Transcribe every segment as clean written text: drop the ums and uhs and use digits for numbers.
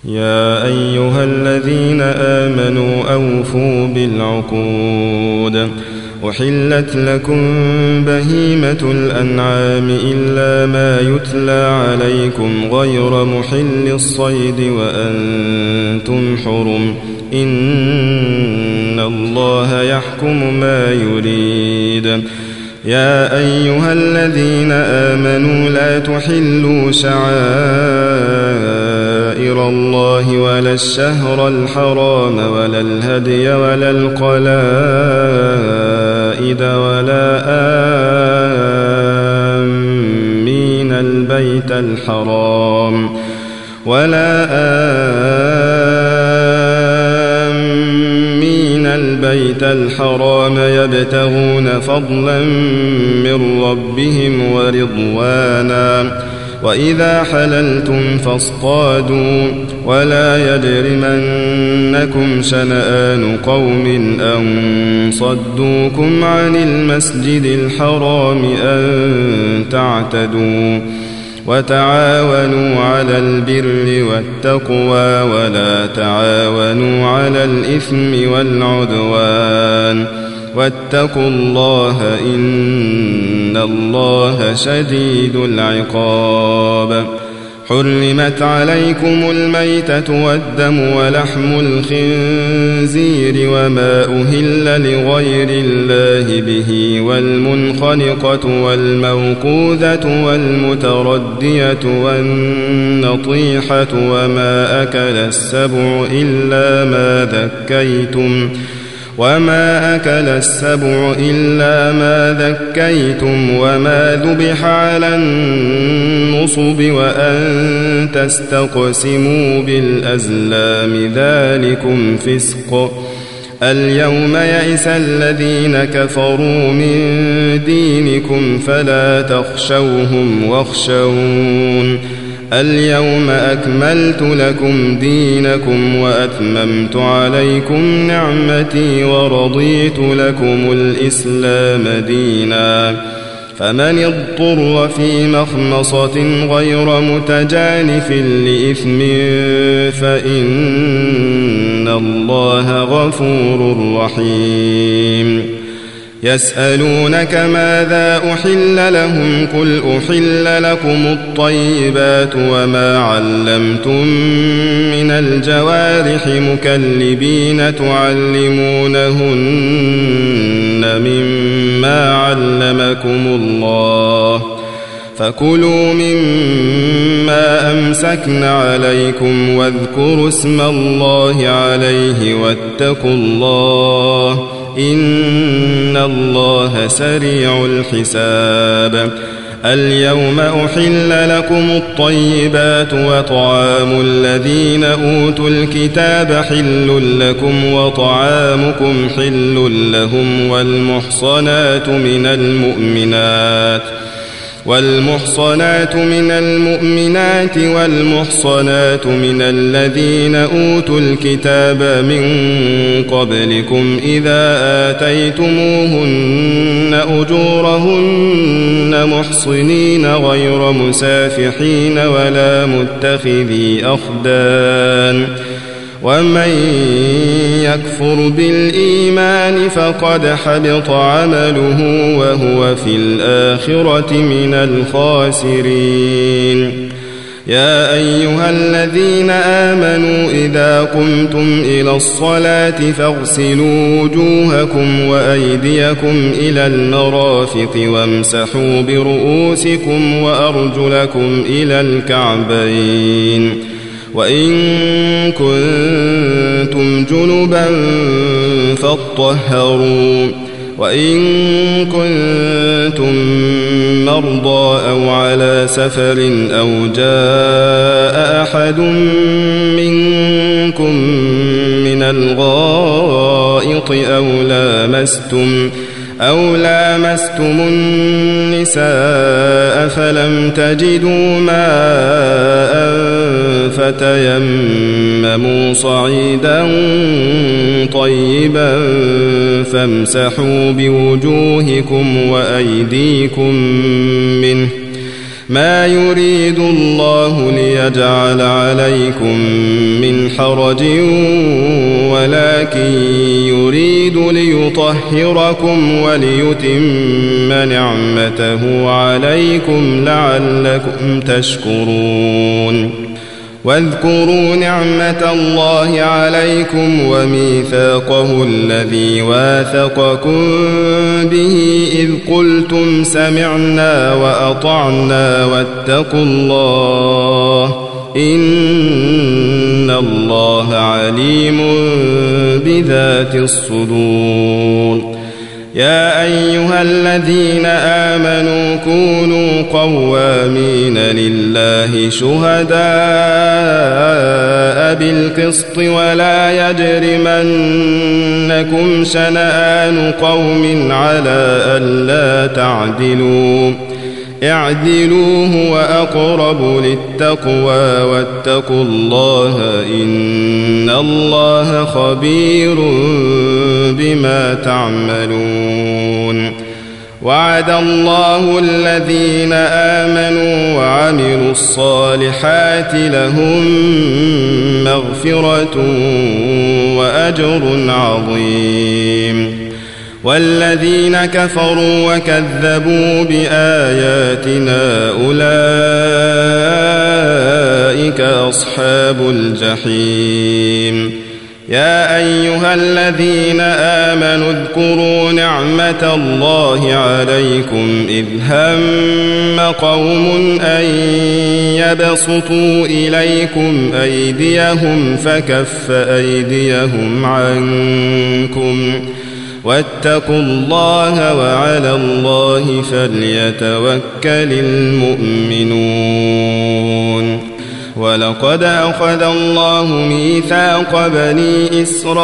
يا أيها الذين آمنوا أوفوا بالعقود أحلت لكم بهيمة الأنعام إلا ما يتلى عليكم غير محل الصيد وأنتم حرم إن الله يحكم ما يريد. يا أيها الذين آمنوا لا تحلوا شعائر الله ولا الشهر الحرام ولا الهدي ولا القلائد ولا آمين البيت الحرام يبتغون فضلا من ربهم ورضوانا وإذا حللتم فاصطادوا ولا يجرمنكم شنآن قوم أن صدوكم عن المسجد الحرام أن تعتدوا وتعاونوا على البر والتقوى ولا تعاونوا على الإثم والعدوان واتقوا الله إن الله شديد العقاب. حرمت عليكم الميتة والدم ولحم الخنزير وما أهل لغير الله به والمنخنقة والموقوذة والمتردية والنطيحة وما أكل السبع إلا ما ذكيتم وما ذبح على النصب وأن تستقسموا بالأزلام ذلكم فسق. اليوم يئس الذين كفروا من دينكم فلا تخشوهم واخشون. اليوم أكملت لكم دينكم وأتممت عليكم نعمتي ورضيت لكم الإسلام دينا. فمن اضطر في مخمصة غير متجانف لإثم فإن الله غفور رحيم. يسألونك ماذا أحل لهم قل أحل لكم الطيبات وما علمتم من الجوارح مكلبين تعلمونهن مما علمكم الله فكلوا مما أمسكن عليكم واذكروا اسم الله عليه واتقوا الله إن الله سريع الحساب. اليوم أحل لكم الطيبات وطعام الذين أوتوا الكتاب حل لكم وطعامكم حل لهم والمحصنات من المؤمنات والمحصنات من الذين أوتوا الكتاب من قبلكم إذا آتيتموهن أجورهن محصنين غير مسافحين ولا متخذي أخدان. ومن يكفر بالإيمان فقد حبط عمله وهو في الآخرة من الخاسرين. يا أيها الذين آمنوا إذا قمتم إلى الصلاة فاغسلوا وجوهكم وأيديكم إلى المرافق وامسحوا برؤوسكم وأرجلكم إلى الكعبين وإن كنتم جنبا فاطهروا وإن كنتم مرضى أو على سفر أو جاء أحد منكم من الغائط أو لامستم النساء فلم تجدوا ماء فتيمموا صعيدا طيبا فامسحوا بوجوهكم وأيديكم منه ما يريد الله ليجعل عليكم من حرج ولكن يريد ليطهركم وليتم نعمته عليكم لعلكم تشكرون واذكروا نعمة الله عليكم وميثاقه الذي واثقكم به إذ قلتم سمعنا وأطعنا واتقوا الله إن الله عليم بذات الصدور يا أيها الذين آمنوا كونوا قوامين لله شهداء بالقسط ولا يجرمنكم شنآن قوم على ألا تعدلوا اعدلوا هو أقرب للتقوى واتقوا الله إن الله خبير بما تعملون وعد الله الذين آمنوا وعملوا الصالحات لهم مغفرة وأجر عظيم والذين كفروا وكذبوا بآياتنا أولئك أصحاب الجحيم يا أيها الذين آمنوا اذكروا نعمة الله عليكم إذ هم قوم أن يبسطوا إليكم أيديهم فكف أيديهم عنكم واتقوا الله وعلى الله فليتوكل المؤمنون ولقد أخذ الله ميثاق بني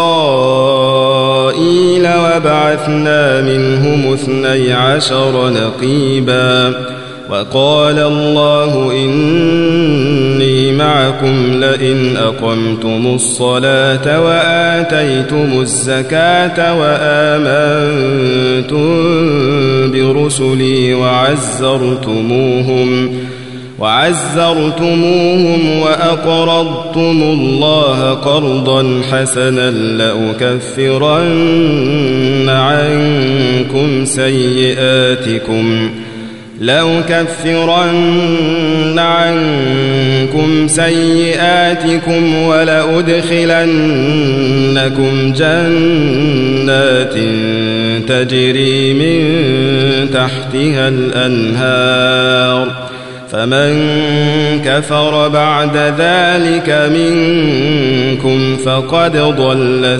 إسرائيل وبعثنا منهم 12 نقيبا وقال الله إني معكم لئن أقمتم الصلاة وآتيتم الزكاة وآمنتم برسلي وعزرتموهم وأقرضتم الله قرضا حسنا لأكفرن عنكم سيئاتكم ولأدخلنكم جنات تجري من تحتها الأنهار فمن كفر بعد ذلك منكم فقد ضل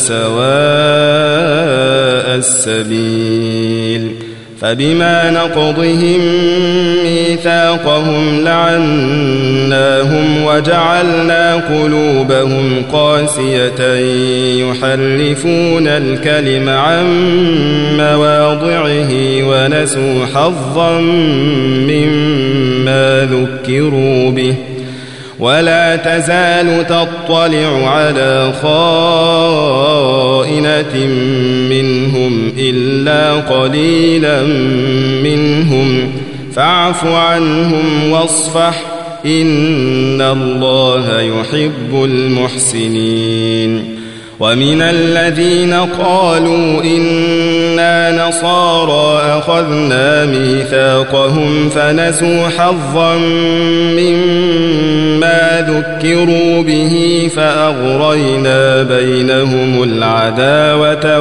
سواء السبيل فبما نقضهم ميثاقهم لعناهم وجعلنا قلوبهم قاسية يحرفون الكلم عن مواضعه ونسوا حظا مما ذكروا به ولا تزال تطلع على خائنة منهم إلا قليلا منهم فاعف عنهم واصفح إن الله يحب المحسنين ومن الذين قالوا إنا نصارى أخذنا ميثاقهم فنسوا حظا مما ذكروا به فأغرينا بينهم العداوة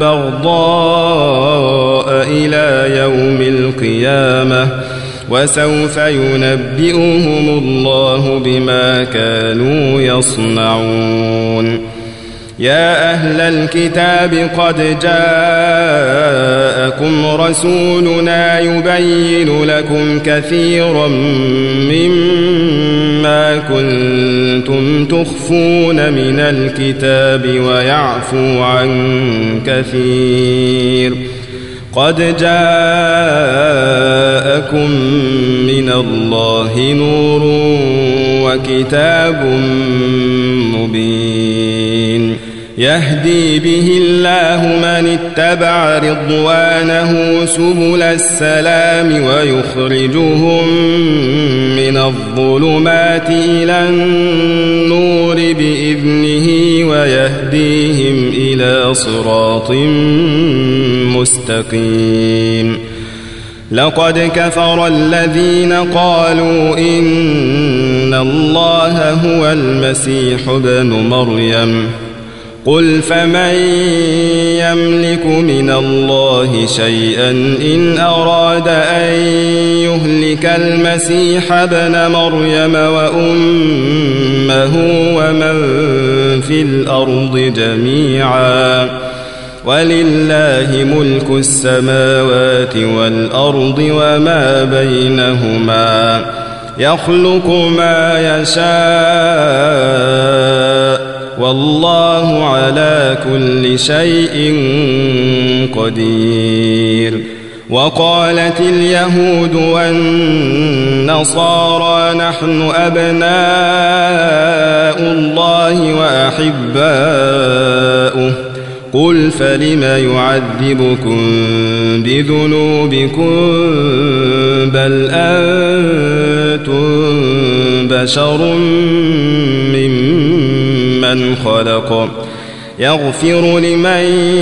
والبغضاء إلى يوم القيامة وسوف ينبئهم الله بما كانوا يصنعون يا أهل الكتاب قد جاءكم رسولنا يبين لكم كثيرا مما كنتم تخفون من الكتاب ويعفو عن كثير قد جاءكم من الله نور وكتاب مبين يهدي به الله من اتبع رضوانه سبل السلام ويخرجهم من الظلمات إلى النور بإذنه ويهديهم إلى صراط مستقيم. لقد كفر الذين قالوا إن الله هو المسيح ابن مريم قل فمن يملك من الله شيئا إن أراد أن يهلك المسيح ابن مريم وأمه ومن في الأرض جميعا ولله ملك السماوات والأرض وما بينهما يخلق ما يشاء والله على كل شيء قدير. وقالت اليهود والنصارى نحن أبناء الله وأحباؤه قل فلم يعذبكم بذنوبكم بل أنتم بشر ممن خلق يغفر لمن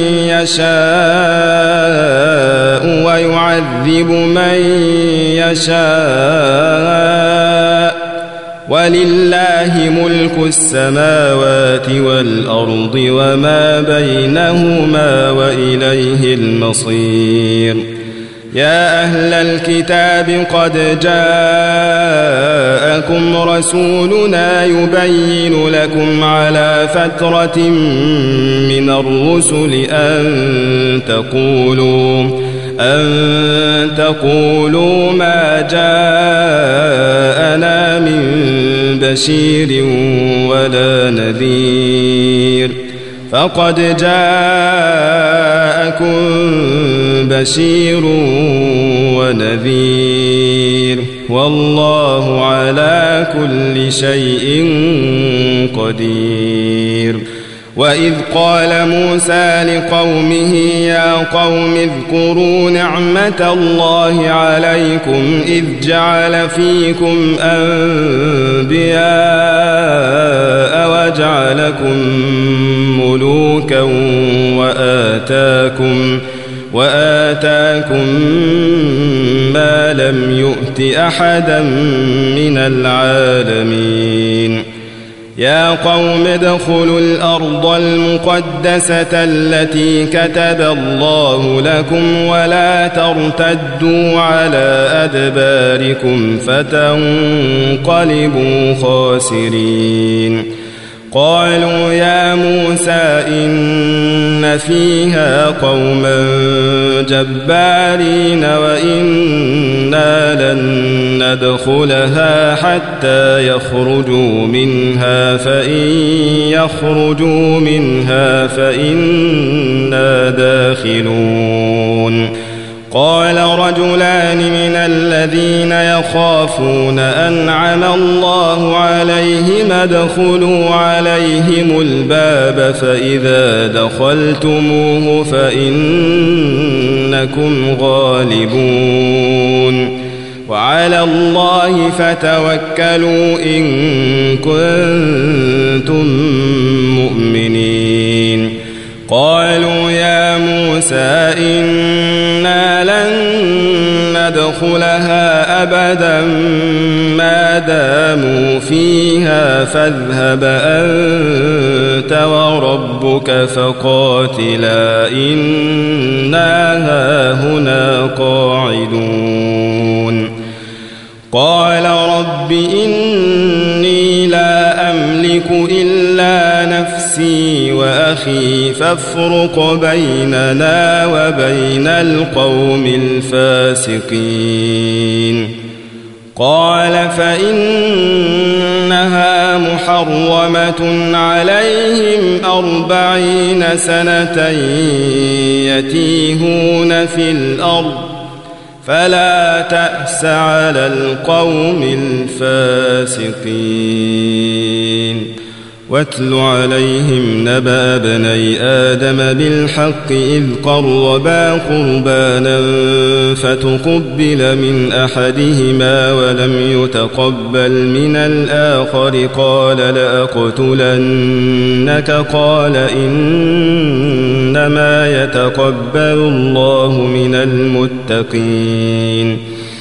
يشاء ويعذب من يشاء ولله ملك السماوات والأرض وما بينهما وإليه المصير. يا أهل الكتاب قد جاءكم رسولنا يبين لكم على فترة من الرسل أن تقولوا ما جاءنا من بشير ولا نذير فقد جاءكم بشير ونذير والله على كل شيء قدير. وإذ قال موسى لقومه يا قوم اذكروا نعمة الله عليكم إذ جعل فيكم أنبياء وجعلكم ملوكا وآتاكم ما لم يؤت أحدا من العالمين. يا قوم ادخلوا الأرض المقدسة التي كتب الله لكم ولا ترتدوا على أدباركم فتنقلبوا خاسرين. قالوا يا موسى إن فيها قوما جبارين وإنا لن ندخلها حتى يخرجوا منها فإن يخرجوا منها فإنا داخلون. قال رجلان من الذين يخافون أنعم الله عليهم ادخلوا عليهم الباب فإذا دخلتموه فإنكم غالبون وعلى الله فتوكلوا إن كنتم مؤمنين. قالوا يا موسى إنا لن ندخلها أبدا ما داموا فيها فاذهب أنت وربك فقاتلا إنا هاهنا قاعدون. قال رب إني لا أملك إلا نفسي وأخي فافرق بيننا وبين القوم الفاسقين. قال فإنها محرمة عليهم 40 سنة يتيهون في الأرض فلا تأس على القوم الفاسقين. واتل عليهم نبأ ابني آدم بالحق إذ قربا قربانا فتقبل من أحدهما ولم يتقبل من الآخر قال لأقتلنك قال إنما يتقبل الله من المتقين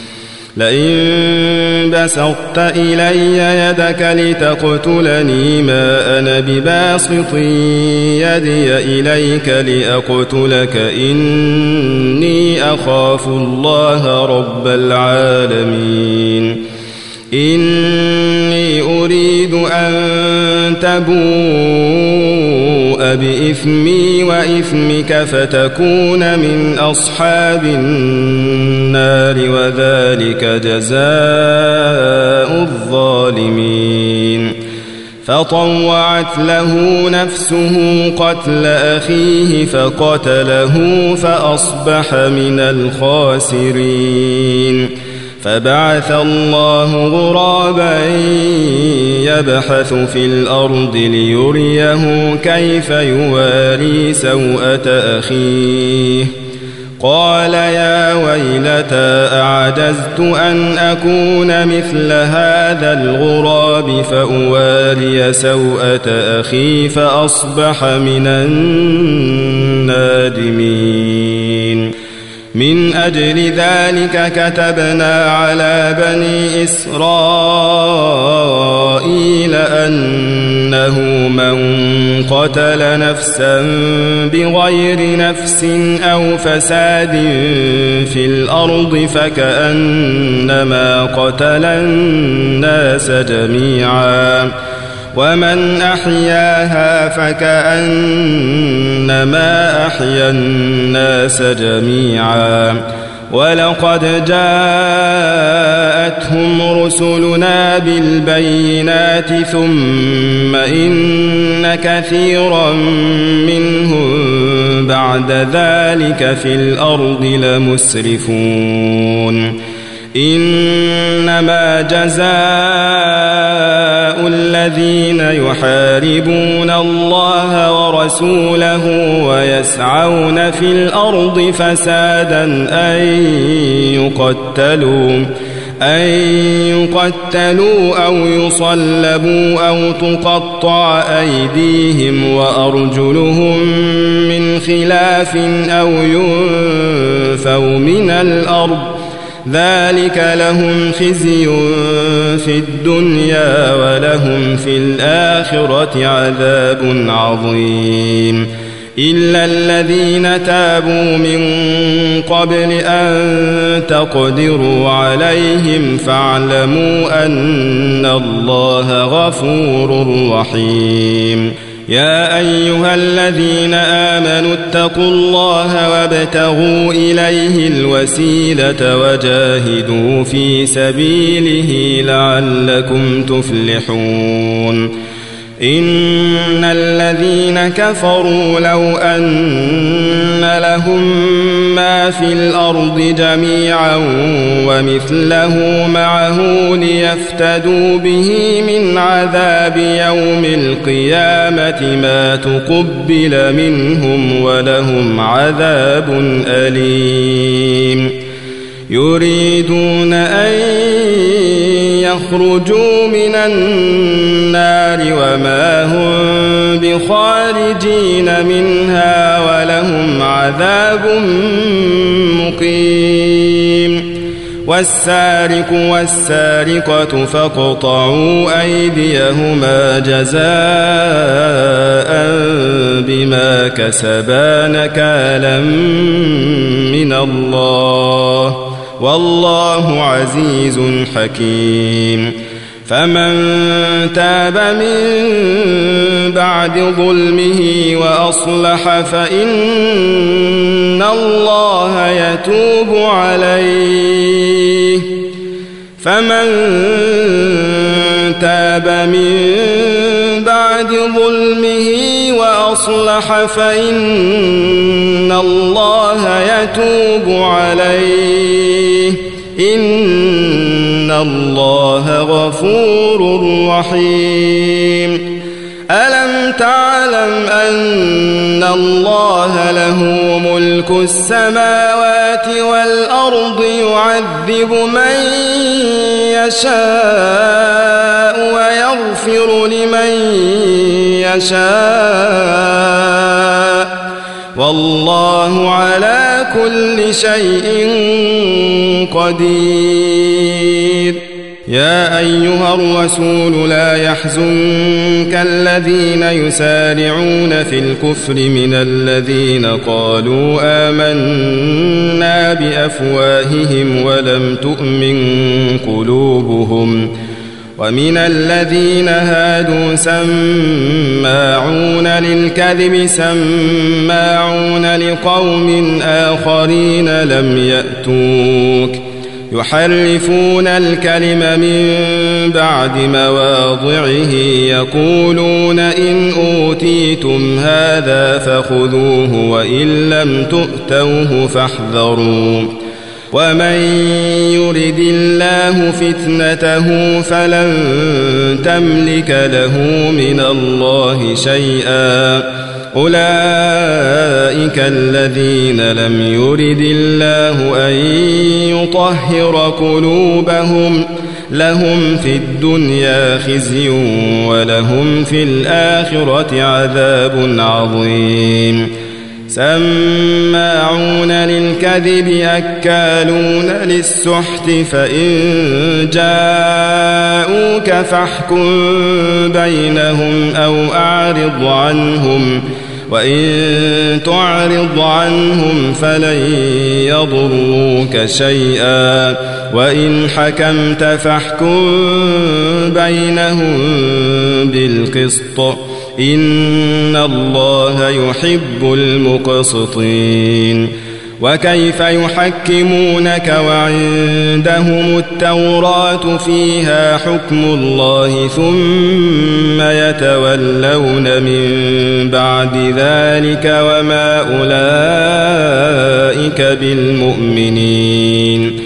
لئن بسطت إلي يدك لتقتلني ما أنا بباسط يدي إليك لأقتلك إني أخاف الله رب العالمين إني أريد أن تبوء بإثمي وإثمك فتكون من أصحاب النار وذلك جزاء الظالمين فطوعت له نفسه قتل أخيه فقتله فأصبح من الخاسرين فبعث الله غرابا يبحث في الأرض ليريه كيف يواري سوءة أخيه قال يا ويلتى أعجزت أن أكون مثل هذا الغراب فأواري سوءة أخي فأصبح من النادمين من أجل ذلك كتبنا على بني إسرائيل أنه من قتل نفسا بغير نفس أو فساد في الأرض فكأنما قتل الناس جميعا ومن أحياها فكأنما أحيا الناس جميعا ولقد جاءتهم رسلنا بالبينات ثم إن كثيرا منهم بعد ذلك في الأرض لمسرفون إنما جزاء الذين يحاربون الله ورسوله ويسعون في الأرض فسادا أن يقتلوا أو يصلبوا أو تقطع أيديهم وأرجلهم من خلاف أو ينفوا من الأرض ذلك لهم خزي في الدنيا ولهم في الآخرة عذاب عظيم إلا الذين تابوا من قبل أن تقدروا عليهم فاعلموا أن الله غفور رحيم يا أيها الذين آمنوا اتقوا الله وابتغوا إليه الوسيلة وجاهدوا في سبيله لعلكم تفلحون إن الذين كفروا لو أن لهم ما في الأرض جميعا ومثله معه ليفتدوا به من عذاب يوم القيامة ما تقبل منهم ولهم عذاب أليم يريدون أن يخرجوا من النار وما هم بخارجين منها ولهم عذاب مقيم والسارق والسارقة فاقطعوا أيديهما جزاء بما كسبا نكالا من الله والله عزيز حكيم فمن تاب من بعد ظلمه وأصلح فإن الله يتوب عليه فمن تاب من بعد ظلمه وأصلح فإن الله يتوب عليه إن الله غفور رحيم ألم تعلم أن الله له ملك السماوات والأرض يعذب من يشاء ويغفر لمن يشاء والله على كل شيء قدير. يا أيها الرسول لا يحزنك الذين يسارعون في الكفر من الذين قالوا آمنا بأفواههم ولم تؤمن قلوبهم ومن الذين هادوا سماعون للكذب سماعون لقوم آخرين لم يأتوك يحرفون الكلم من بعد مواضعه يقولون إن أوتيتم هذا فخذوه وإن لم تؤتوه فاحذروا ومن يرد الله فتنته فلن تملك له من الله شيئا أولئك الذين لم يرد الله أن يطهر قلوبهم لهم في الدنيا خزي ولهم في الآخرة عذاب عظيم. سماعون للكذب أكالون للسحت فإن جاءوك فاحكم بينهم أو أعرض عنهم وإن تعرض عنهم فلن يضروك شيئا وإن حكمت فاحكم بينهم بالقسط إن الله يحب المقسطين. وكيف يحكمونك وعندهم التوراة فيها حكم الله ثم يتولون من بعد ذلك وما أولئك بالمؤمنين.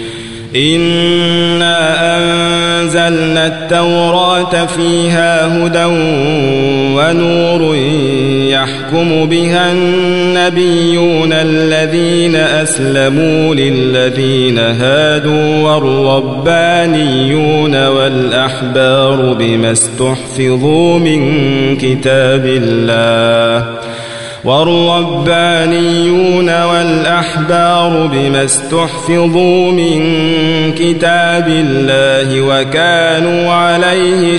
إنا أنزلنا التوراة فيها هدى ونور يحكم بها النبيون الذين أسلموا للذين هادوا والربانيون والأحبار بما استحفظوا من كتاب الله وكانوا عليه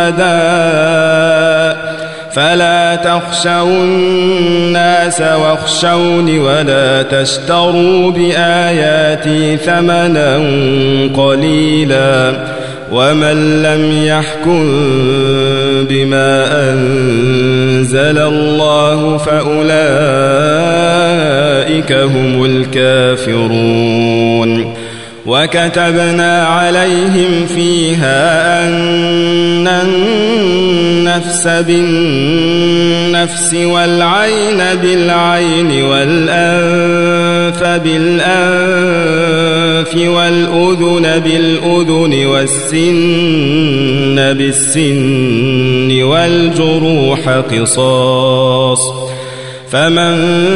شهداء فلا تخشوا الناس واخشوني ولا تشتروا بآياتي ثمنا قليلا ومن لم يحكم بما أنزل الله فأولئك هم الكافرون. وكتبنا عليهم فيها أن النفس بالنفس والعين بالعين والأنف بالأنف والأذن بالأذن والسن بالسن والجروح قصاص فمن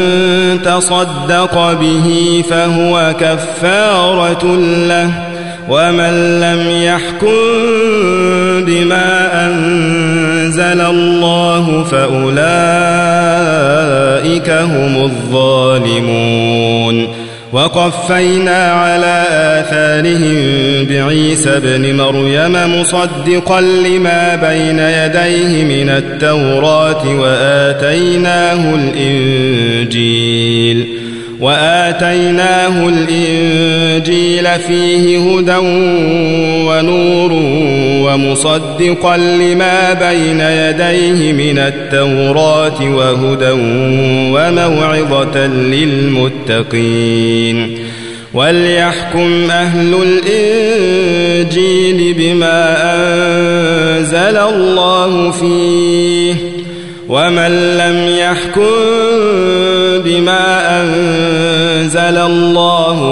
تصدق به فهو كفارة له ومن لم يحكم بما أنزل الله فأولئك هم الظالمون. وقفينا على آثارهم بعيسى ابن مريم مصدقا لما بين يديه من التوراة وآتيناه الإنجيل فيه هدى ونور ومصدقا لما بين يديه من التوراة وهدى وموعظة للمتقين. وليحكم أهل الإنجيل بما أنزل الله فيه ومن لم يحكم بما أنزل الله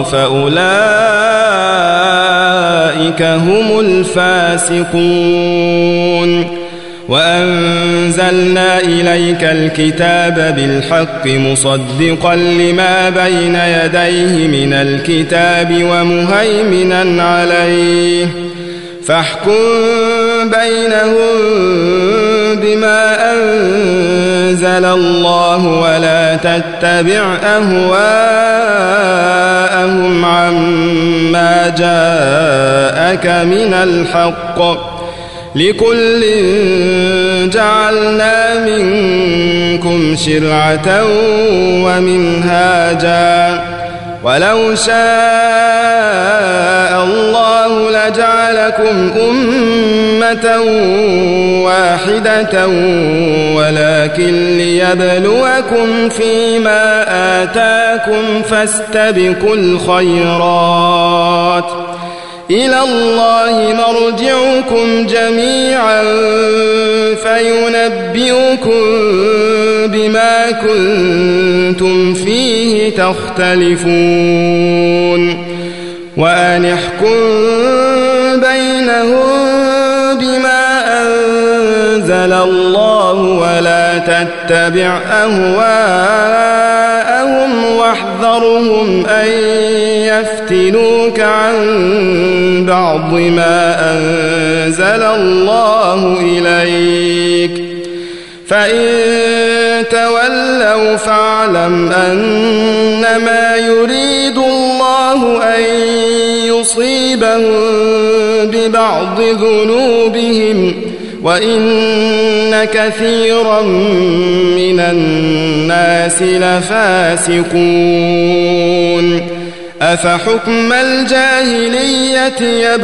فأولئك هم الفاسقون. وأنزلنا إليك الكتاب بالحق مصدقا لما بين يديه من الكتاب ومهيمنا عليه فاحكم بينهم بما أنزل الله ولا تتبع أهواءهم عما جاءك من الحق لكل جعلنا منكم شرعة ومنهاجا ولو شاء الله لجعلكم أمة واحدة ولكن ليبلوكم فيما آتاكم فاستبقوا الخيرات إلى الله مرجعكم جميعا فينبئكم بما كنتم فيه تختلفون وأن احكم بينهم بما أنزل الله ولا تتبع أهواءهم واحذرهم أن يفتنوك عن بعض ما أنزل الله إليك فإن تولوا فاعلم أنما يريد الله أن يصيبهم ببعض ذنوبهم وإن كثيرا من الناس لفاسقون أفحكم الجاهلية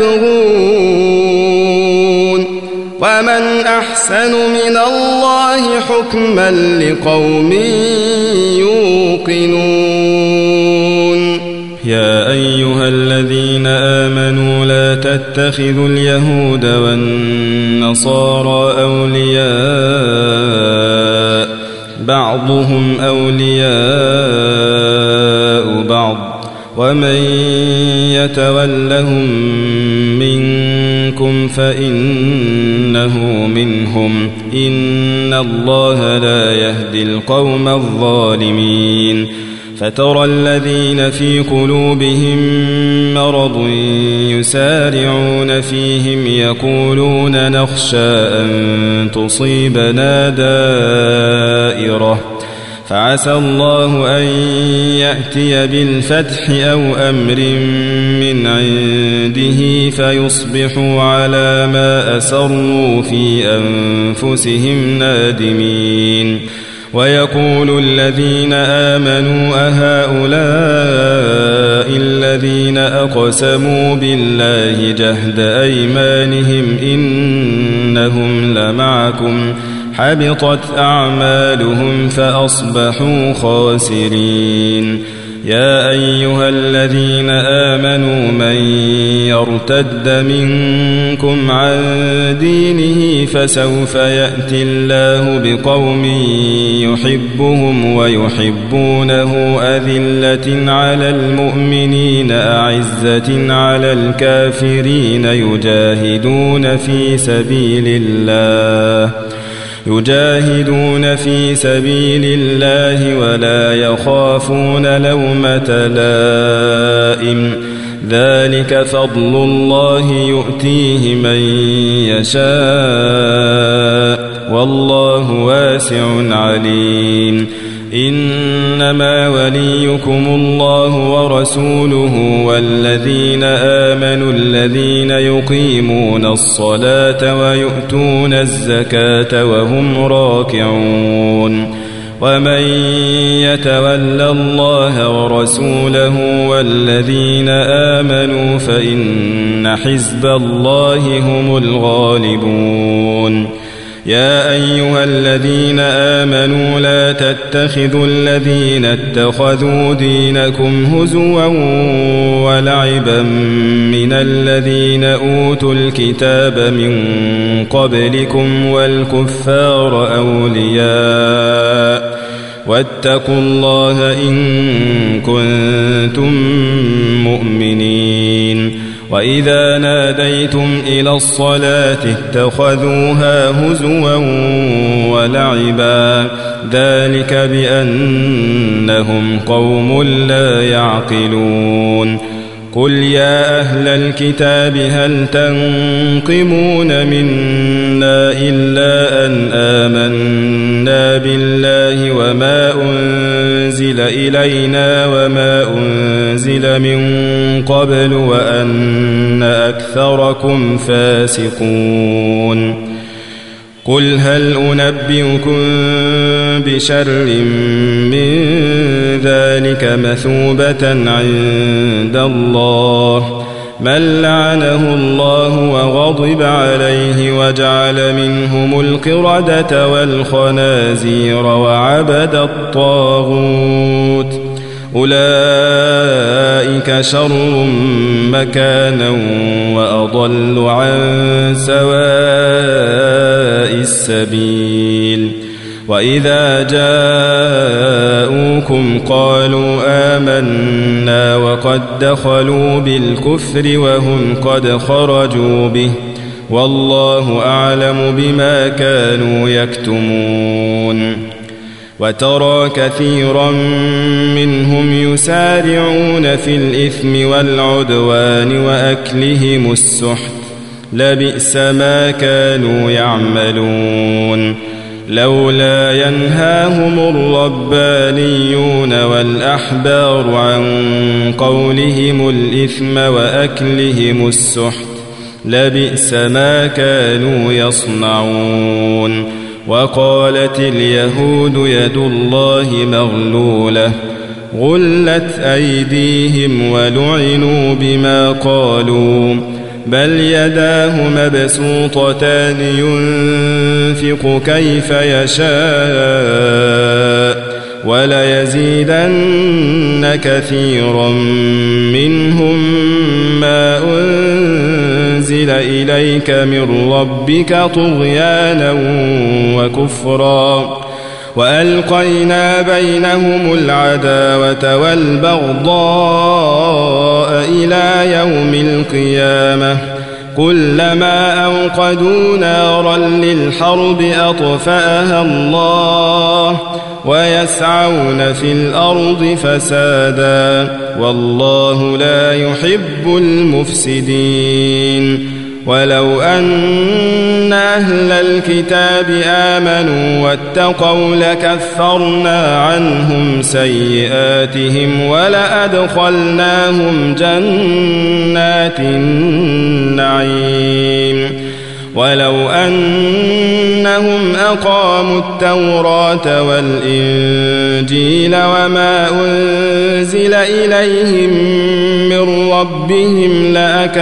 يبغون ومن أحسن من الله حكما لقوم يوقنون يا أيها الذين آمنوا لا تتخذوا اليهود والنصارى أولياء بعضهم أولياء بعض ومن يتولهم منكم فإنه منهم إن الله لا يهدي القوم الظالمين فترى الذين في قلوبهم مرض يسارعون فيهم يقولون نخشى أن تصيبنا دائرة فعسى الله أن يأتي بالفتح أو أمر من عنده فيصبحوا على ما أسروا في أنفسهم نادمين ويقول الذين آمنوا أهؤلاء الذين أقسموا بالله جهد أيمانهم إنهم لمعكم حبطت أعمالهم فأصبحوا خاسرين يا أيها الذين آمنوا من يرتد منكم عن دينه فسوف يأتي الله بقوم يحبهم ويحبونه أذلة على المؤمنين أعزة على الكافرين يجاهدون في سبيل الله ولا يخافون لومة لائم ذلك فضل الله يؤتيه من يشاء والله واسع عليم إنما وليكم الله ورسوله والذين آمنوا الذين يقيمون الصلاة ويؤتون الزكاة وهم راكعون ومن يتول الله ورسوله والذين آمنوا فإن حزب الله هم الغالبون يا أيها الذين آمنوا لا تتخذوا الذين اتخذوا دينكم هزوا ولعبا من الذين أوتوا الكتاب من قبلكم والكفار أولياء واتقوا الله إن كنتم مؤمنين وإذا ناديتم إلى الصلاة اتخذوها هزوا ولعبا ذلك بأنهم قوم لا يعقلون قل يا أهل الكتاب هل تنقمون منا إلا أن آمنا بالله وما أنزل إلينا وما أنزل من قبل وأن أكثركم فاسقون قل هل أنبئكم بشر من ذلك مثوبة عند الله من لعنه الله وغضب عليه وجعل منهم القردة والخنازير وعبد الطاغوت أولئك شر مكانا وأضل عن سواء السبيل وإذا جاءوكم قالوا آمنا وقد دخلوا بالكفر وهم قد خرجوا به والله أعلم بما كانوا يكتمون وترى كثيرا منهم يسارعون في الإثم والعدوان وأكلهم السحت لبئس ما كانوا يعملون لولا ينهاهم الربانيون والأحبار عن قولهم الإثم وأكلهم السحت لبئس ما كانوا يصنعون وقالت اليهود يد الله مغلولة غلت أيديهم ولعنوا بما قالوا بل يداه مبسوطتان ينفق كيف يشاء وليزيدن كثيرا منهم ما أنزل إليك من ربك طغيانا وكفرا وألقينا بينهم العداوة والبغضاء إلى يوم القيامة كلما أوقدوا نارا للحرب أطفأها الله ويسعون في الأرض فسادا والله لا يحب المفسدين ولو أن أهل الكتاب آمنوا واتقوا لكفرنا عنهم سيئاتهم ولأدخلناهم جنات النعيم ولو أنهم أقاموا التوراة والإنجيل وما أنزل إليهم من ربهم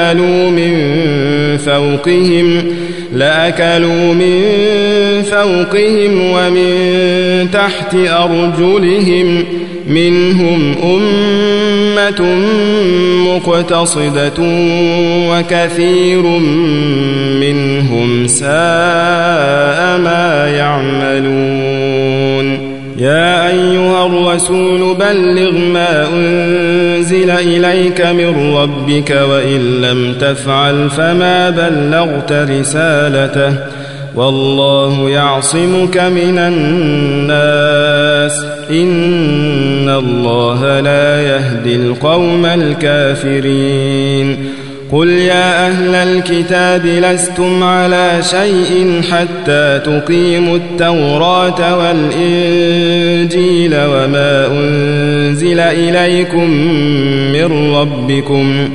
لأكلوا من فوقهم ومن تحت أرجلهم منهم أمة مقتصدة وكثير منهم ساء ما يعملون يا أيها الرسول بلغ ما أنزل إليك من ربك وإن لم تفعل فما بلغت رسالته والله يعصمك من الناس إن الله لا يهدي القوم الكافرين قل يا أهل الكتاب لستم على شيء حتى تقيموا التوراة والإنجيل وما أنزل إليكم من ربكم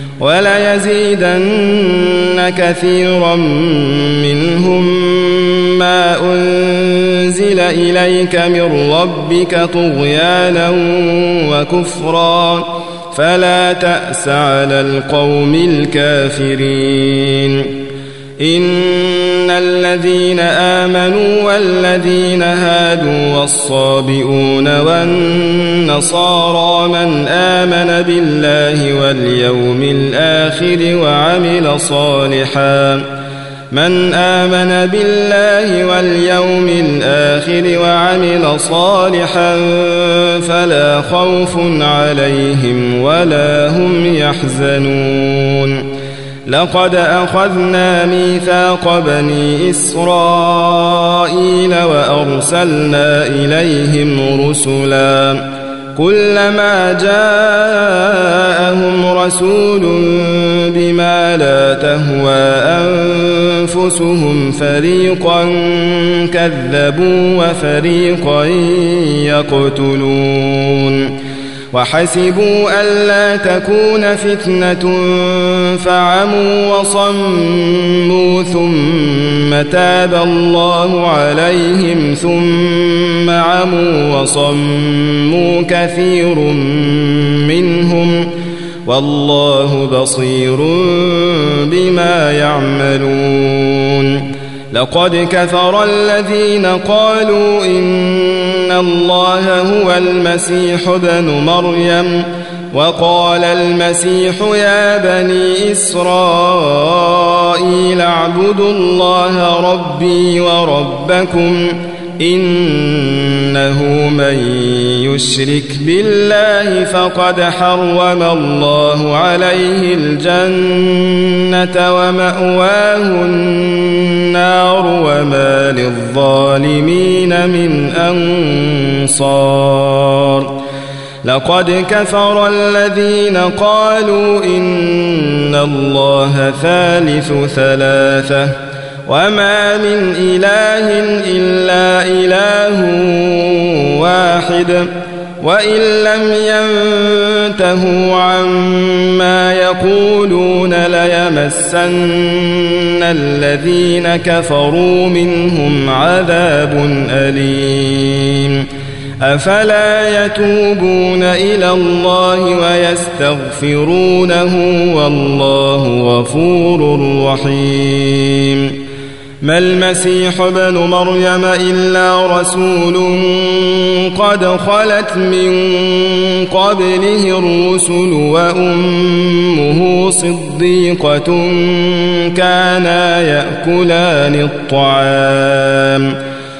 وليزيدن كثيرا منهم ما أنزل إليك من ربك طغيانا وكفرا فلا تأس على القوم الكافرين إن الذين آمنوا والذين هادوا والصابئون والنصارى من آمن بالله واليوم الآخر الآخر وعمل صالحا فلا خوف عليهم ولا هم يحزنون لقد أخذنا ميثاق بني إسرائيل وأرسلنا إليهم رسلا كلما جاءهم رسول بما لا تهوى أنفسهم فريقا كذبوا وفريقا يقتلون وحسبوا ألا تكون فتنة فعموا وصموا ثم تاب الله عليهم ثم عموا وصموا كثير منهم والله بصير بما يعملون لقد كفر الذين قالوا إن الله هو المسيح ابن مريم وقال المسيح يا بني إسرائيل اعبدوا الله ربي وربكم إنه من يشرك بالله فقد حرم الله عليه الجنة ومأواه النار وما للظالمين من أنصار لقد كفر الذين قالوا إن الله ثالث ثلاثة وما من إله إلا إله واحد وإن لم ينتهوا عما يقولون ليمسن الذين كفروا منهم عذاب أليم أفلا يتوبون إلى الله ويستغفرونه والله غفور رحيم ما المسيح ابن مريم إلا رسول قد خلت من قبله الرسل وأمه صديقة كانا يأكلان الطعام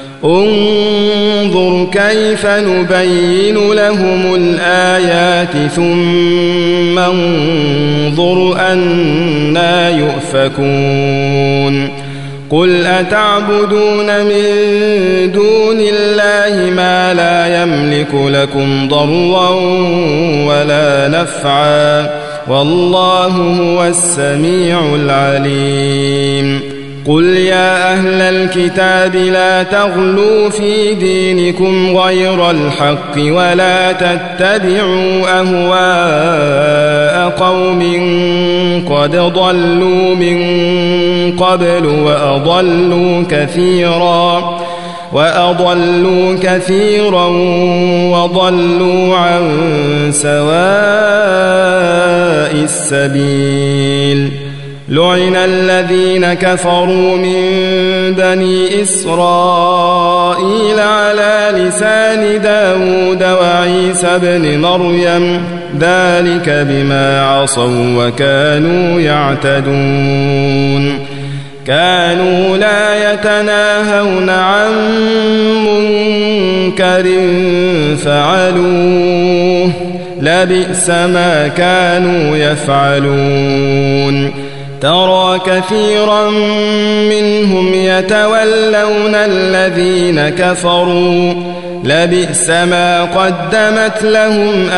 انظر كيف نبين لهم الآيات ثم انظر أنى يؤفكون قل أتعبدون من دون الله ما لا يملك لكم ضرا ولا نفعا والله هو السميع العليم قل يا أهل الكتاب لا تغلوا في دينكم غير الحق ولا تتبعوا أهواء قوم قد ضلوا من قبل وأضلوا كثيرا وضلوا عن سواء السبيل لعن الذين كفروا من بني إسرائيل على لسان داود وعيسى بن مريم ذلك بما عصوا وكانوا يعتدون كانوا لا يتناهون عن منكر فعلوه لبئس ما كانوا يفعلون ترى كثيرا منهم يتولون الذين كفروا لبئس ما قدمت لهم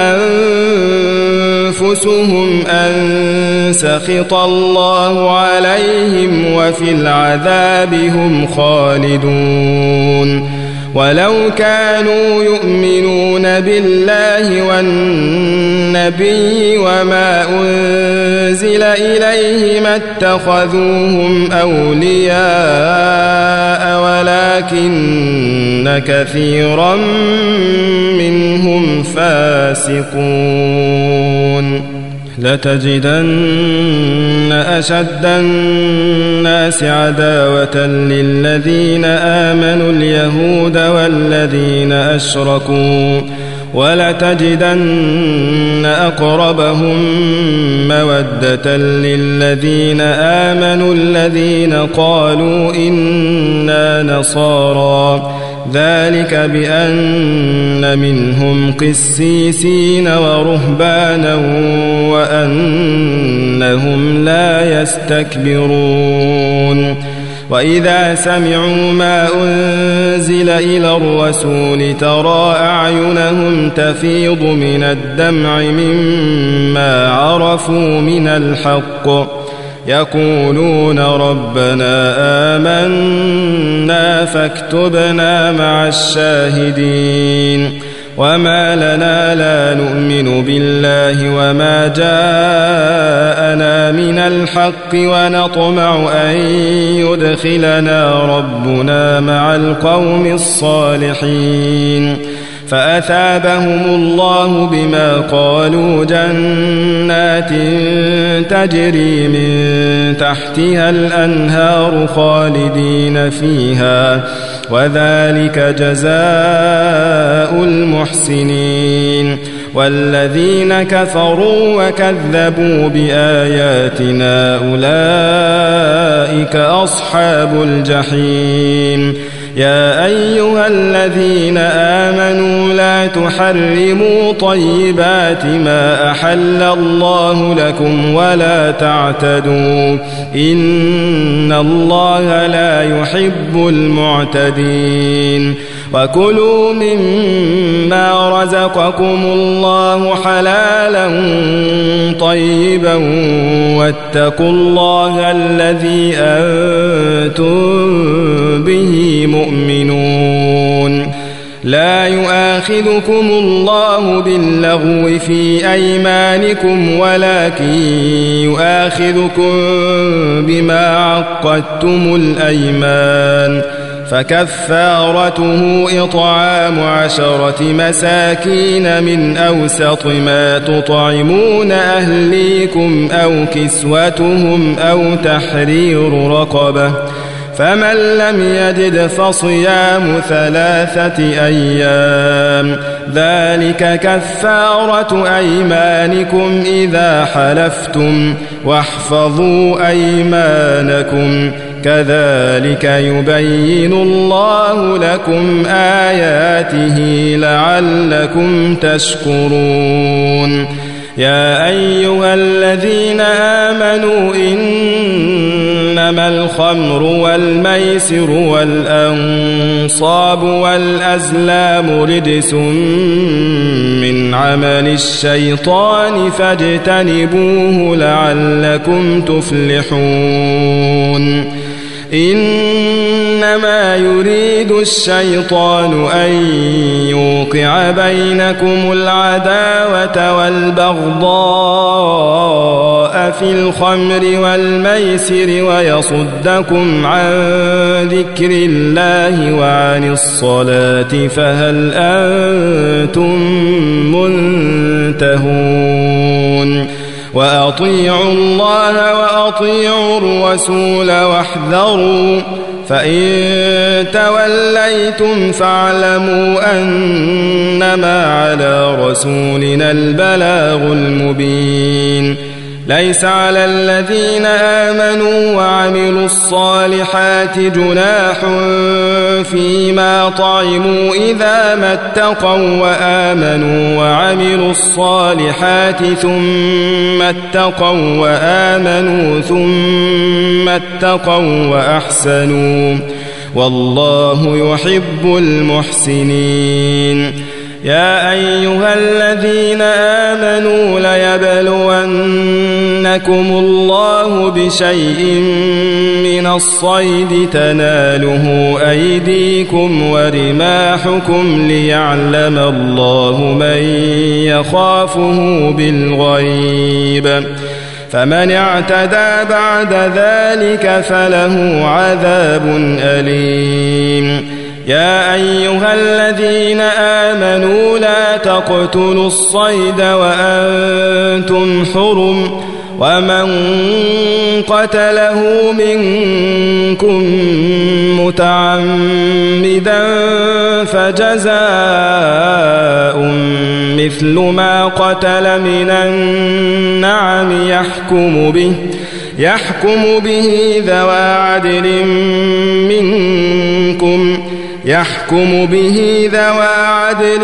أنفسهم أن سخط الله عليهم وفي العذاب هم خالدون ولو كانوا يؤمنون بالله والنبي وما أنزل إليه ما اتخذوهم أولياء ولكن كثيرا منهم فاسقون لتجدن أشد الناس عداوة للذين آمنوا اليهود والذين أشركوا ولتجدن أقربهم مودة للذين آمنوا الذين قالوا إنا نصارى ذلك بأن منهم قسيسين ورهبانا وأنهم لا يستكبرون وإذا سمعوا ما أنزل إلى الرسول ترى أعينهم تفيض من الدمع مما عرفوا من الحق يقولون ربنا آمنا فاكتبنا مع الشاهدين وما لنا لا نؤمن بالله وما جاءنا من الحق ونطمع أن يدخلنا ربنا مع القوم الصالحين فأثابهم الله بما قالوا جنات تجري من تحتها الأنهار خالدين فيها وذلك جزاء المحسنين والذين كفروا وكذبوا بآياتنا أولئك أصحاب الجحيم يا أيها الذين آمنوا لا تحرموا طيبات ما أحل الله لكم ولا تعتدوا إن الله لا يحب المعتدين وكلوا مما رزقكم الله حلالا طيبا واتقوا الله الذي أنتم به مؤمنون لا يؤاخذكم الله باللغو في أيمانكم ولكن يؤاخذكم بما عقدتم الأيمان فكفارته إطعام 10 مساكين من أوسط ما تطعمون أهليكم أو كسوتهم أو تحرير رقبة فمن لم يجد فصيام 3 أيام ذلك كفارة أيمانكم إذا حلفتم واحفظوا أيمانكم كذلك يبين الله لكم آياته لعلكم تشكرون يا أيها الذين آمنوا إنما الخمر والميسر والأنصاب والأزلام رجس من عمل الشيطان فاجتنبوه لعلكم تفلحون إنما يريد الشيطان أن يوقع بينكم العداوة والبغضاء في الخمر والميسر ويصدكم عن ذكر الله وعن الصلاة فهل أنتم منتهون وأطيعوا الله وأطيعوا الرسول واحذروا فإن توليتم فاعلموا أنما على رسولنا البلاغ المبين ليس على الذين آمنوا وعملوا الصالحات جناح فيما طعموا إذا ما اتقوا وآمنوا وعملوا الصالحات ثم اتقوا وآمنوا ثم اتقوا وأحسنوا والله يحب المحسنين يا أيها الذين آمنوا ليبلونكم الله بشيء من الصيد تناله أيديكم ورماحكم ليعلم الله من يخافه بالغيب فمن اعتدى بعد ذلك فله عذاب أليم يا أيها الذين آمنوا لا تقتلوا الصيد وأنتم حرم ومن قتله منكم متعمدا فجزاء مثل ما قتل من النعم يحكم به ذوى عدل منكم يحكم به ذوى عدل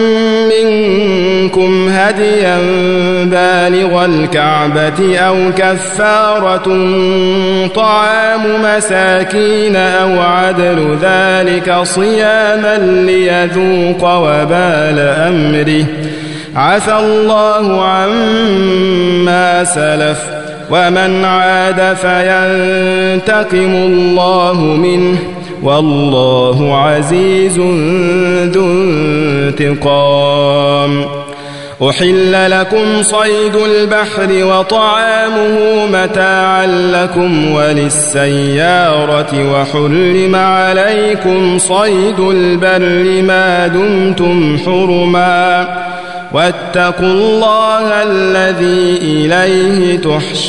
منكم هديا بالغ الكعبة أو كفارة طعام مساكين أو عدل ذلك صياما ليذوق وبال أمره عفى الله عما سلف ومن عاد فينتقم الله منه والله عزيز ذو انتقام. أحل لكم صيد البحر وطعامه متاعا لكم وللسيارة وحرم عليكم صيد البر ما دمتم حرما واتقوا الله الذي إليه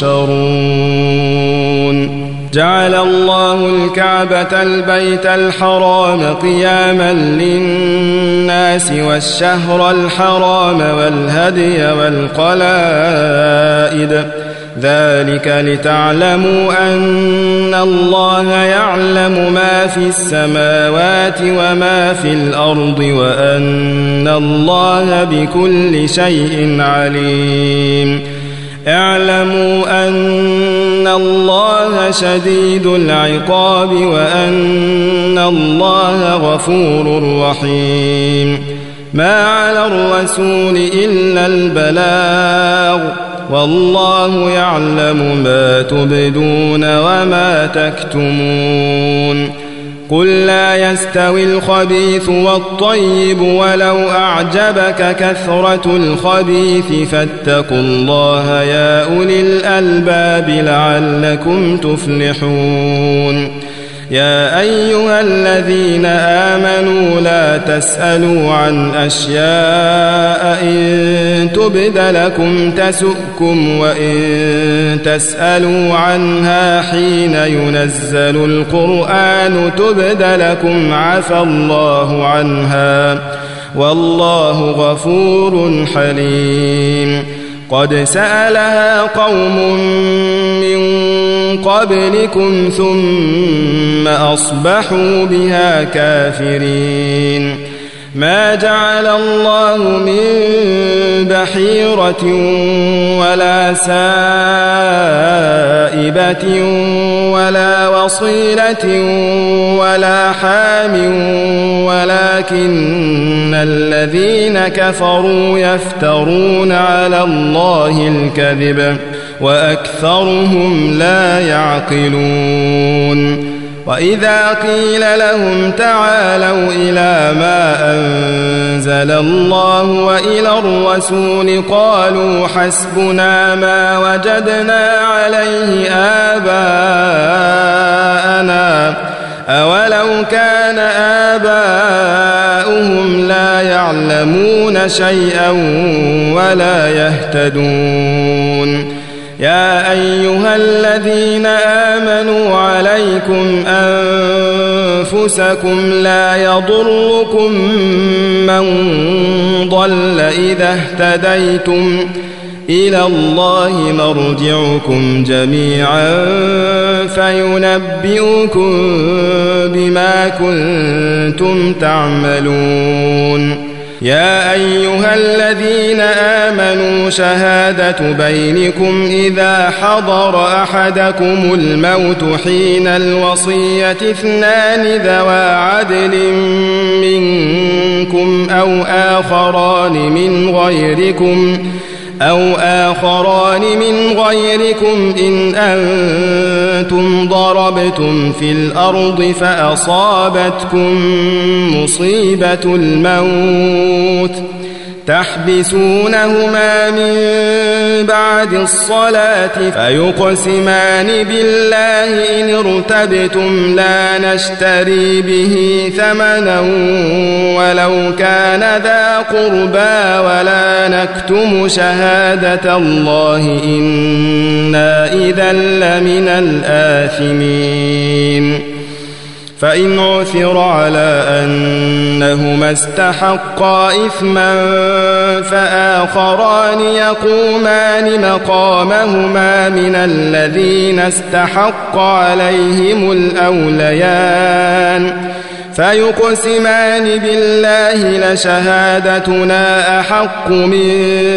تحشرون. جعل الله الكعبة البيت الحرام قياما للناس والشهر الحرام والهدي والقلائد ذلك لتعلموا أن الله يعلم ما في السماوات وما في الأرض وأن الله بكل شيء عليم. اعلموا أن الله شديد العقاب وأن الله غفور رحيم. ما على الرسول إلا البلاغ والله يعلم ما تبدون وما تكتمون. قل لا يستوي الخبيث والطيب ولو أعجبك كثرة الخبيث فاتقوا الله يا أولي الألباب لعلكم تفلحون. يا أيها الذين آمنوا لا تسألوا عن أشياء إن تبد لكم تسؤكم وإن تسألوا عنها حين ينزل القرآن تبد لكم عفى الله عنها والله غفور حليم. قد سألها قوم من قبلكم ثم أصبحوا بها كافرين. ما جعل الله من بحيرة ولا سائبة ولا وصيلة ولا حام ولكن الذين كفروا يفترون على الله الكذب وأكثرهم لا يعقلون. وإذا قيل لهم تعالوا إلى ما أنزل الله وإلى الرسول قالوا حسبنا ما وجدنا عليه آباءنا أولو كان آباؤهم لا يعلمون شيئا ولا يهتدون. يا أيها الذين آمنوا عليكم أنفسكم لا يضركم من ضل إذا اهتديتم إلى الله مرجعكم جميعا فينبئكم بما كنتم تعملون. يا أيها الذين آمنوا شهادة بينكم إذا حضر أحدكم الموت حين الوصية اثنان ذوى عدل منكم أو آخران من غيركم إن أنتم ضربتم في الأرض فأصابتكم مصيبة الموت تحبسونهما من بعد الصلاة فيقسمان بالله إن ارتبتم لا نشتري به ثمنا ولو كان ذا قربى ولا نكتم شهادة الله إنا إذا لمن الآثمين. فإن عثر على أنهما استحقا إثما فآخران يقومان مقامهما من الذين استحق عليهم الأوليان فيقسمان بالله لشهادتنا أحق من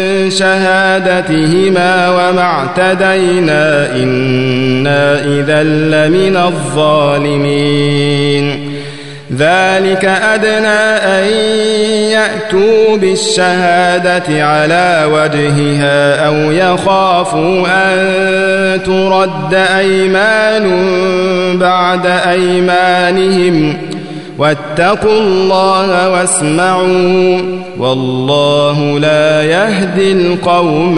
شهادتهما وما اعتدينا إنا إذا لمن الظالمين ذلك أدنى أن يأتوا بالشهادة على وجهها أو يخافوا أن ترد أيمان بعد أيمانهم واتقوا الله واسمعوا والله لا يهدي القوم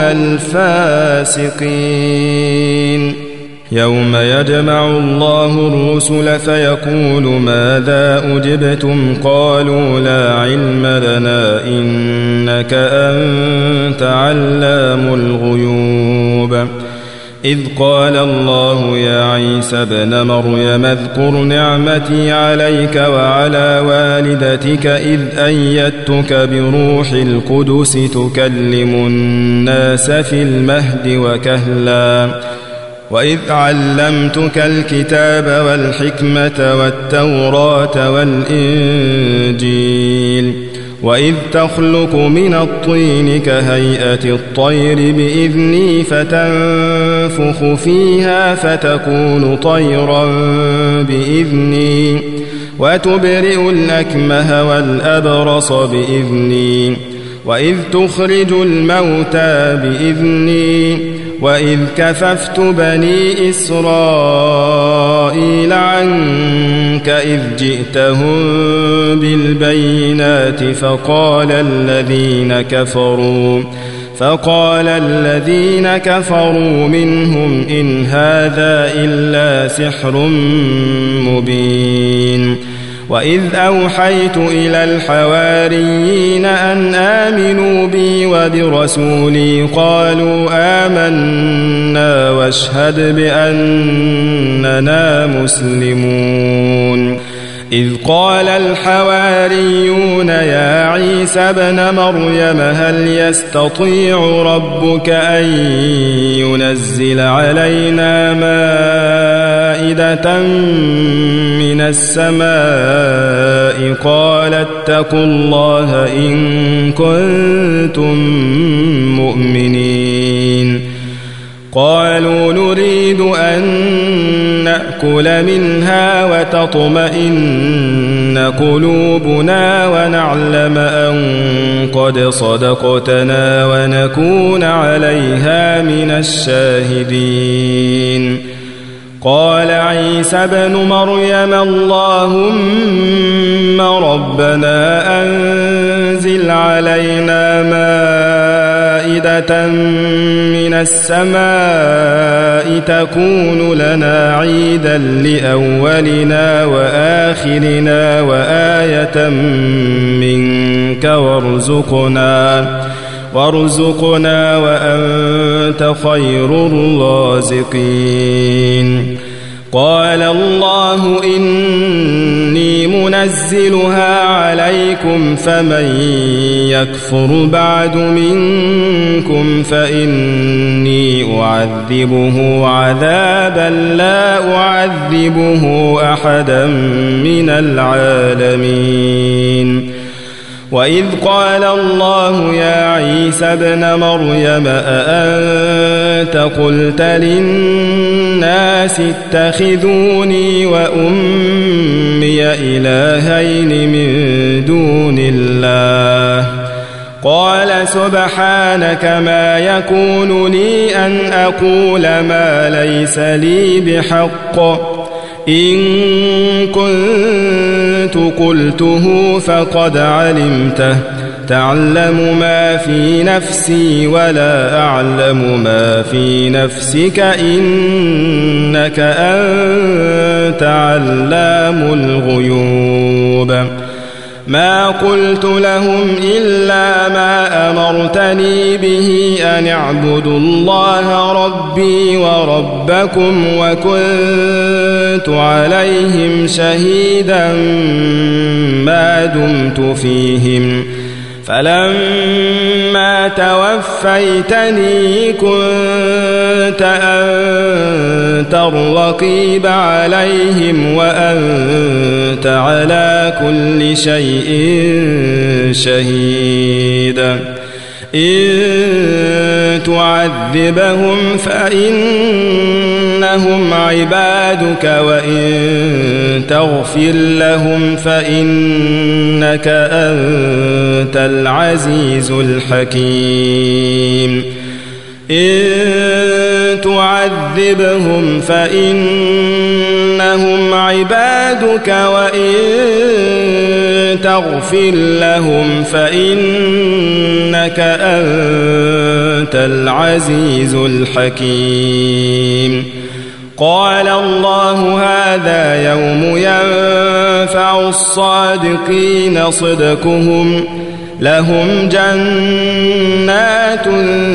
الفاسقين يوم يجمع الله الرسل فيقول ماذا أجبتم قالوا لا علم لنا إنك أنت علام الغيوب إذ قال الله يا عيسى ابن مريم اذكر نعمتي عليك وعلى والدتك إذ أيدتك بروح القدس تكلم الناس في المهد وكهلا وإذ علمتك الكتاب والحكمة والتوراة والإنجيل وإذ تخلق من الطين كهيئة الطير بإذني فتنفخ فيها فتكون طيرا بإذني وتبرئ الأكمه والأبرص بإذني وإذ تخرج الموتى بإذني وإذ كففت بني إسرائيل عنك إذ جئتهم بالبينات فقال الذين كفروا منهم إن هذا إلا سحر مبين وإذ أوحيت إلى الحواريين أن آمنوا بي وبرسولي قالوا آمنا واشهد بأننا مسلمون إذ قال الحواريون يا عيسى ابن مريم هل يستطيع ربك أن ينزل علينا مائدة من السماء قال اتقوا الله إن كنتم مؤمنين قالوا نريد أن نأكل منها وتطمئن قلوبنا ونعلم أن قد صدقتنا ونكون عليها من الشاهدين قال عيسى ابن مريم اللهم ربنا أنزل علينا مائدة من السماء تكون لنا عيدا لأولنا وآخرنا وآية منك وارزقنا وأنت خير الرازقين قال الله إني منزلها عليكم فمن يكفر بعد منكم فإني أعذبه عذابا لا أعذبه أحدا من العالمين وإذ قال الله يا عيسى ابن مريم أأنت قلت للناس اتخذوني وأمي إلهين من دون الله قال سبحانك ما يكون لي أن أقول ما ليس لي بحق إن كنت قلته فقد علمته تعلم ما في نفسي ولا أعلم ما في نفسك إنك أنت علام الغيوب ما قلت لهم إلا ما أمرتني به أن اعبدوا الله ربي وربكم وكنت عليهم شهيدا ما دمت فيهم فلما توفيتني كنت أنت الرقيب عليهم وأنت على كل شيء شهيد إن تعذبهم فإنهم عبادك وإن تغفر لهم فإنك أنت العزيز الحكيم إن تعذبهم فإنهم عبادك وإن تغفر لهم فإنك أنت العزيز الحكيم قال الله هذا يوم ينفع الصادقين صدقهم لهم جنات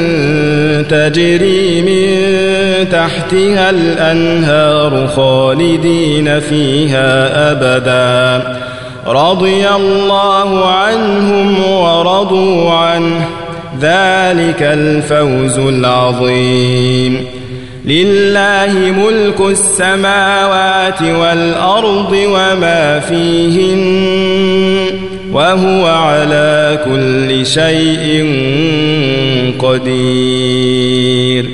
تجري من تحتها الأنهار خالدين فيها أبدا رضي الله عنهم ورضوا عنه ذلك الفوز العظيم لله ملك السماوات والأرض وما فيهن وهو على كل شيء قدير